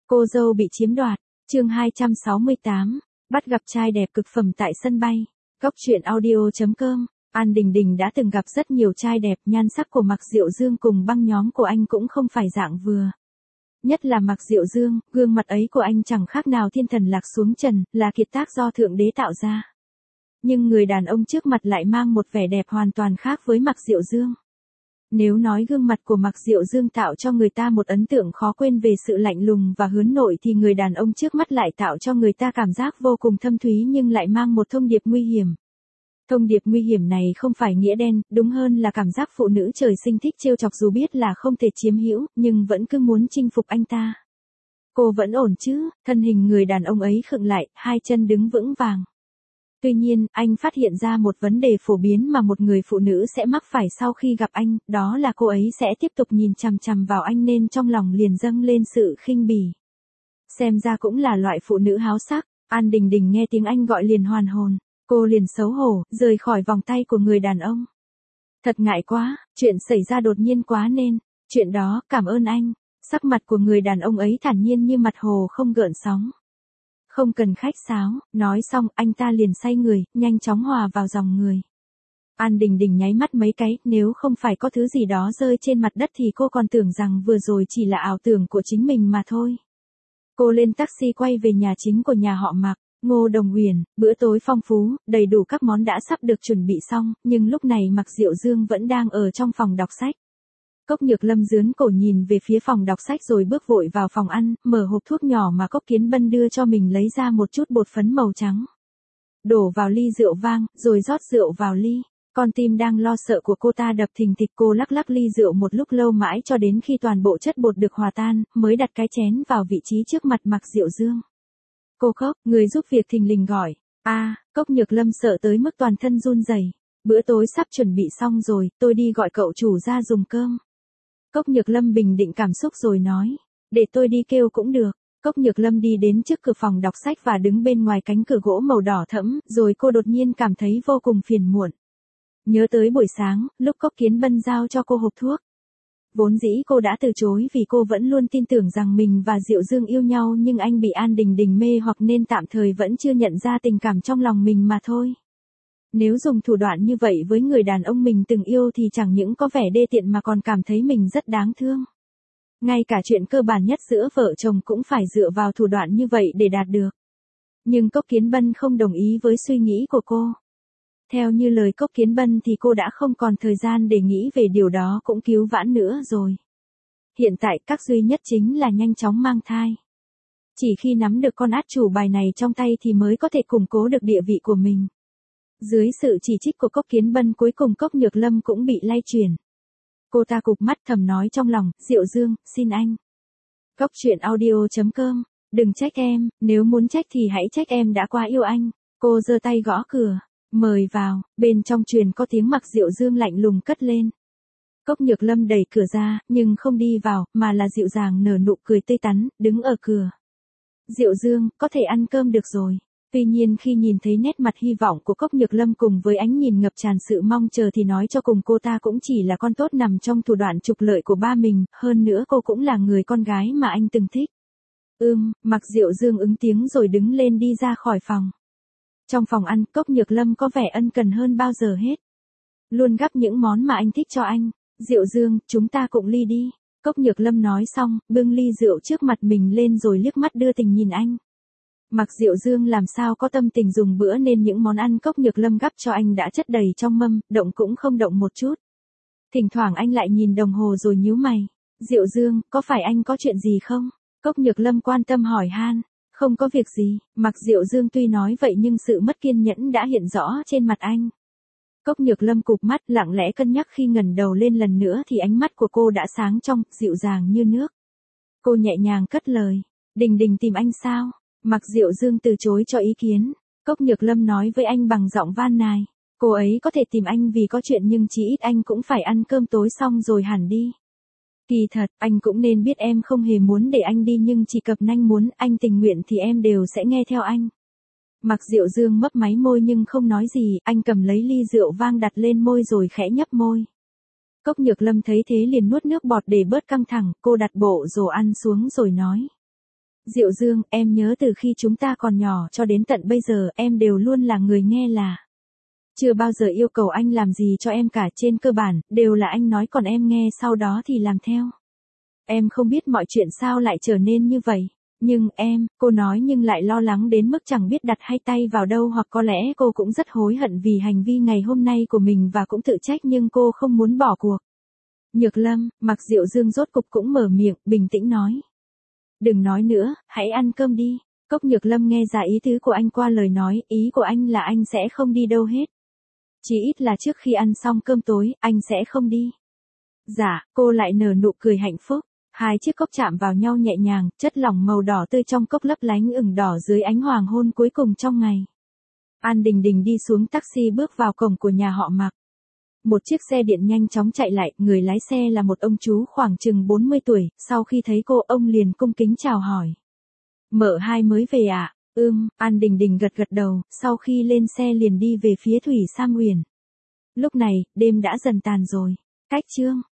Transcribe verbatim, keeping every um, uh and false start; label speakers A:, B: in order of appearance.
A: Cô dâu bị chiếm đoạt, chương hai trăm sáu mươi tám, bắt gặp trai đẹp cực phẩm tại sân bay. Góc truyện audio.com, An Đình Đình đã từng gặp rất nhiều trai đẹp, nhan sắc của Mạc Diệu Dương cùng băng nhóm của anh cũng không phải dạng vừa. Nhất là Mạc Diệu Dương, gương mặt ấy của anh chẳng khác nào thiên thần lạc xuống trần, là kiệt tác do Thượng Đế tạo ra. Nhưng người đàn ông trước mặt lại mang một vẻ đẹp hoàn toàn khác với Mạc Diệu Dương. Nếu nói gương mặt của Mạc Diệu Dương tạo cho người ta một ấn tượng khó quên về sự lạnh lùng và hướng nội thì người đàn ông trước mắt lại tạo cho người ta cảm giác vô cùng thâm thúy nhưng lại mang một thông điệp nguy hiểm. Thông điệp nguy hiểm này không phải nghĩa đen, đúng hơn là cảm giác phụ nữ trời sinh thích trêu chọc dù biết là không thể chiếm hữu, nhưng vẫn cứ muốn chinh phục anh ta. Cô vẫn ổn chứ? Thân hình người đàn ông ấy khựng lại, hai chân đứng vững vàng. Tuy nhiên, anh phát hiện ra một vấn đề phổ biến mà một người phụ nữ sẽ mắc phải sau khi gặp anh, đó là cô ấy sẽ tiếp tục nhìn chằm chằm vào anh nên trong lòng liền dâng lên sự khinh bỉ. Xem ra cũng là loại phụ nữ háo sắc. An Đình Đình nghe tiếng anh gọi liền hoàn hồn, cô liền xấu hổ, rời khỏi vòng tay của người đàn ông. Thật ngại quá, chuyện xảy ra đột nhiên quá nên, chuyện đó, cảm ơn anh. Sắc mặt của người đàn ông ấy thản nhiên như mặt hồ không gợn sóng. Không cần khách sáo, nói xong anh ta liền xoay người, nhanh chóng hòa vào dòng người. An Đình Đình nháy mắt mấy cái, nếu không phải có thứ gì đó rơi trên mặt đất thì cô còn tưởng rằng vừa rồi chỉ là ảo tưởng của chính mình mà thôi. Cô lên taxi quay về nhà chính của nhà họ Mạc, Ngô Đồng Huyền, bữa tối phong phú, đầy đủ các món đã sắp được chuẩn bị xong, nhưng lúc này Mạc Diệu Dương vẫn đang ở trong phòng đọc sách. Cốc Nhược Lâm dướn cổ nhìn về phía phòng đọc sách rồi bước vội vào phòng ăn, mở hộp thuốc nhỏ mà Cốc Kiến Bân đưa cho mình lấy ra một chút bột phấn màu trắng. Đổ vào ly rượu vang, rồi rót rượu vào ly. Con tim đang lo sợ của cô ta đập thình thịch, cô lắc lắc ly rượu một lúc lâu mãi cho đến khi toàn bộ chất bột được hòa tan, mới đặt cái chén vào vị trí trước mặt Mạc Diệu Dương. Cô Cốc, người giúp việc thình lình gọi. A, à, Cốc Nhược Lâm sợ tới mức toàn thân run rẩy. Bữa tối sắp chuẩn bị xong rồi, tôi đi gọi cậu chủ ra dùng cơm. Cốc Nhược Lâm bình định cảm xúc rồi nói, để tôi đi kêu cũng được. Cốc Nhược Lâm đi đến trước cửa phòng đọc sách và đứng bên ngoài cánh cửa gỗ màu đỏ thẫm, rồi cô đột nhiên cảm thấy vô cùng phiền muộn. Nhớ tới buổi sáng, lúc Cốc Kiến Bân giao cho cô hộp thuốc. Vốn dĩ cô đã từ chối vì cô vẫn luôn tin tưởng rằng mình và Diệu Dương yêu nhau nhưng anh bị An Đình Đình mê hoặc nên tạm thời vẫn chưa nhận ra tình cảm trong lòng mình mà thôi. Nếu dùng thủ đoạn như vậy với người đàn ông mình từng yêu thì chẳng những có vẻ đê tiện mà còn cảm thấy mình rất đáng thương. Ngay cả chuyện cơ bản nhất giữa vợ chồng cũng phải dựa vào thủ đoạn như vậy để đạt được. Nhưng Cốc Kiến Bân không đồng ý với suy nghĩ của cô. Theo như lời Cốc Kiến Bân thì cô đã không còn thời gian để nghĩ về điều đó cũng cứu vãn nữa rồi. Hiện tại các duy nhất chính là nhanh chóng mang thai. Chỉ khi nắm được con át chủ bài này trong tay thì mới có thể củng cố được địa vị của mình. Dưới sự chỉ trích của Cốc Kiến Bân cuối cùng Cốc Nhược Lâm cũng bị lay chuyển. Cô ta cụp mắt thầm nói trong lòng, Diệu Dương, xin anh. Góc truyện audio.com, đừng trách em, nếu muốn trách thì hãy trách em đã quá yêu anh. Cô giơ tay gõ cửa, mời vào, bên trong truyền có tiếng Mạc Diệu Dương lạnh lùng cất lên. Cốc Nhược Lâm đẩy cửa ra, nhưng không đi vào, mà là dịu dàng nở nụ cười tươi tắn, đứng ở cửa. Diệu Dương, có thể ăn cơm được rồi. Tuy nhiên khi nhìn thấy nét mặt hy vọng của Cốc Nhược Lâm cùng với ánh nhìn ngập tràn sự mong chờ thì nói cho cùng cô ta cũng chỉ là con tốt nằm trong thủ đoạn trục lợi của ba mình, hơn nữa cô cũng là người con gái mà anh từng thích. Ừm, Mạc Diệu Dương ứng tiếng rồi đứng lên đi ra khỏi phòng. Trong phòng ăn, Cốc Nhược Lâm có vẻ ân cần hơn bao giờ hết. Luôn gắp những món mà anh thích cho anh. Diệu Dương, chúng ta cùng ly đi. Cốc Nhược Lâm nói xong, bưng ly rượu trước mặt mình lên rồi liếc mắt đưa tình nhìn anh. Mạc Diệu Dương làm sao có tâm tình dùng bữa nên những món ăn Cốc Nhược Lâm gắp cho anh đã chất đầy trong mâm, động cũng không động một chút. Thỉnh thoảng anh lại nhìn đồng hồ rồi nhíu mày. Diệu Dương, có phải anh có chuyện gì không? Cốc Nhược Lâm quan tâm hỏi han. Không có việc gì, Mạc Diệu Dương tuy nói vậy nhưng sự mất kiên nhẫn đã hiện rõ trên mặt anh. Cốc Nhược Lâm cụp mắt lặng lẽ cân nhắc khi ngẩng đầu lên lần nữa thì ánh mắt của cô đã sáng trong, dịu dàng như nước. Cô nhẹ nhàng cất lời. Đình Đình tìm anh sao? Mạc Diệu Dương từ chối cho ý kiến. Cốc Nhược Lâm nói với anh bằng giọng van nài. Cô ấy có thể tìm anh vì có chuyện nhưng chỉ ít anh cũng phải ăn cơm tối xong rồi hẳn đi. Kỳ thật, anh cũng nên biết em không hề muốn để anh đi nhưng chỉ cập nanh muốn anh tình nguyện thì em đều sẽ nghe theo anh. Mạc Diệu Dương mấp máy môi nhưng không nói gì, anh cầm lấy ly rượu vang đặt lên môi rồi khẽ nhấp môi. Cốc Nhược Lâm thấy thế liền nuốt nước bọt để bớt căng thẳng, cô đặt bộ rổ ăn xuống rồi nói. Diệu Dương, em nhớ từ khi chúng ta còn nhỏ cho đến tận bây giờ em đều luôn là người nghe là. Chưa bao giờ yêu cầu anh làm gì cho em cả, trên cơ bản, đều là anh nói còn em nghe sau đó thì làm theo. Em không biết mọi chuyện sao lại trở nên như vậy. Nhưng em, cô nói nhưng lại lo lắng đến mức chẳng biết đặt hai tay vào đâu, hoặc có lẽ cô cũng rất hối hận vì hành vi ngày hôm nay của mình và cũng tự trách nhưng cô không muốn bỏ cuộc. Nhược Lâm, Mạc Diệu Dương rốt cục cũng mở miệng, bình tĩnh nói. Đừng nói nữa, hãy ăn cơm đi. Cốc Nhược Lâm nghe ra ý tứ của anh qua lời nói, ý của anh là anh sẽ không đi đâu hết. Chỉ ít là trước khi ăn xong cơm tối, anh sẽ không đi. Dạ, cô lại nở nụ cười hạnh phúc. Hai chiếc cốc chạm vào nhau nhẹ nhàng, chất lỏng màu đỏ tươi trong cốc lấp lánh ửng đỏ dưới ánh hoàng hôn cuối cùng trong ngày. An Đình Đình đi xuống taxi bước vào cổng của nhà họ Mạc. Một chiếc xe điện nhanh chóng chạy lại, người lái xe là một ông chú khoảng chừng bốn mươi tuổi, sau khi thấy cô ông liền cung kính chào hỏi. Mợ hai mới về ạ? À? Ưm, An Đình Đình gật gật đầu, sau khi lên xe liền đi về phía Thủy Sam Huyền. Lúc này, đêm đã dần tàn rồi. Cách chương